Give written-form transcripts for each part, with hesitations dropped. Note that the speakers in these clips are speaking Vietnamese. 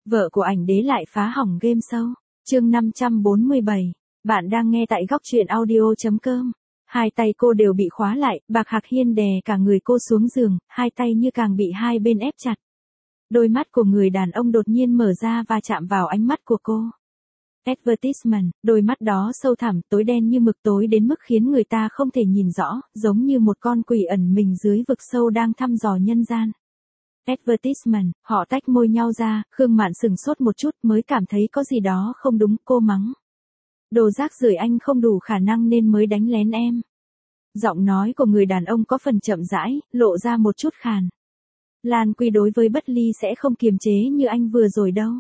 Vợ của ảnh đế lại phá hỏng game show. Chương 547. Bạn đang nghe tại góc truyện audio.com. Hai tay cô đều bị khóa lại, Bạc Hạc Hiên đè cả người cô xuống giường, hai tay như càng bị hai bên ép chặt. Đôi mắt của người đàn ông đột nhiên mở ra và chạm vào ánh mắt của cô. Advertisement, đôi mắt đó sâu thẳm, tối đen như mực, tối đến mức khiến người ta không thể nhìn rõ, giống như một con quỷ ẩn mình dưới vực sâu đang thăm dò nhân gian. Advertisement, họ tách môi nhau ra, Khương Mạn sửng sốt một chút mới cảm thấy có gì đó không đúng, cô mắng. Đồ rác rưởi, anh không đủ khả năng nên mới đánh lén em. Giọng nói của người đàn ông có phần chậm rãi, lộ ra một chút khàn. Lan Quy đối với Bất Ly sẽ không kiềm chế như anh vừa rồi đâu.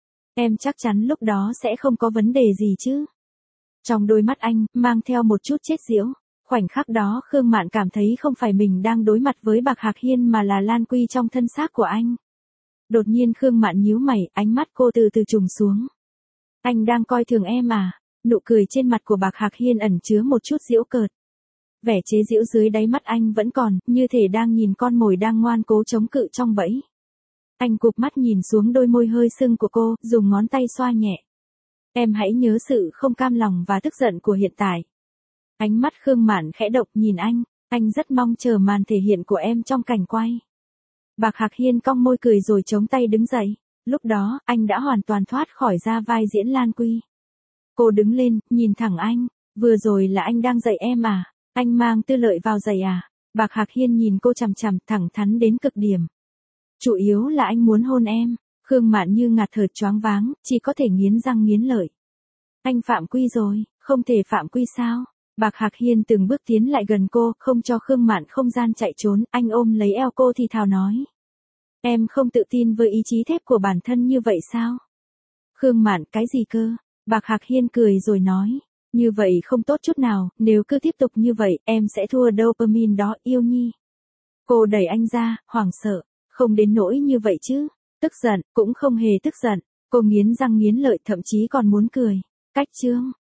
Em chắc chắn lúc đó sẽ không có vấn đề gì chứ. Trong đôi mắt anh, mang theo một chút chế giễu. Khoảnh khắc đó Khương Mạn cảm thấy không phải mình đang đối mặt với Bạc Hạc Hiên mà là Lan Quy trong thân xác của anh. Đột nhiên Khương Mạn nhíu mày, ánh mắt cô từ từ trùng xuống. Anh đang coi thường em à? Nụ cười trên mặt của Bạc Hạc Hiên ẩn chứa một chút giễu cợt. Vẻ chế giễu dưới đáy mắt anh vẫn còn, như thể đang nhìn con mồi đang ngoan cố chống cự trong bẫy. Anh cụp mắt nhìn xuống đôi môi hơi sưng của cô, dùng ngón tay xoa nhẹ. Em hãy nhớ sự không cam lòng và tức giận của hiện tại. Ánh mắt Khương Mạn khẽ động nhìn anh rất mong chờ màn thể hiện của em trong cảnh quay. Bạc Hạc Hiên cong môi cười rồi chống tay đứng dậy. Lúc đó, anh đã hoàn toàn thoát khỏi ra vai diễn Lan Quy. Cô đứng lên, nhìn thẳng anh. Vừa rồi là anh đang dạy em à? Anh mang Tư Lợi vào giày à? Bạc Hạc Hiên nhìn cô chằm chằm, thẳng thắn đến cực điểm. Chủ yếu là anh muốn hôn em. Khương Mạn như ngạt thở choáng váng, chỉ có thể nghiến răng nghiến lợi. Anh phạm quy rồi, không thể phạm quy sao? Bạc Hạc Hiên từng bước tiến lại gần cô, không cho Khương Mạn không gian chạy trốn, anh ôm lấy eo cô thì thào nói. Em không tự tin với ý chí thép của bản thân như vậy sao? Khương Mạn, cái gì cơ? Bạc Hạc Hiên cười rồi nói. Như vậy không tốt chút nào, nếu cứ tiếp tục như vậy, em sẽ thua dopamine đó, yêu nhi. Cô đẩy anh ra, hoảng sợ. Không đến nỗi như vậy chứ. Tức giận, cũng không hề tức giận. Cô nghiến răng nghiến lợi, thậm chí còn muốn cười. Cách chương.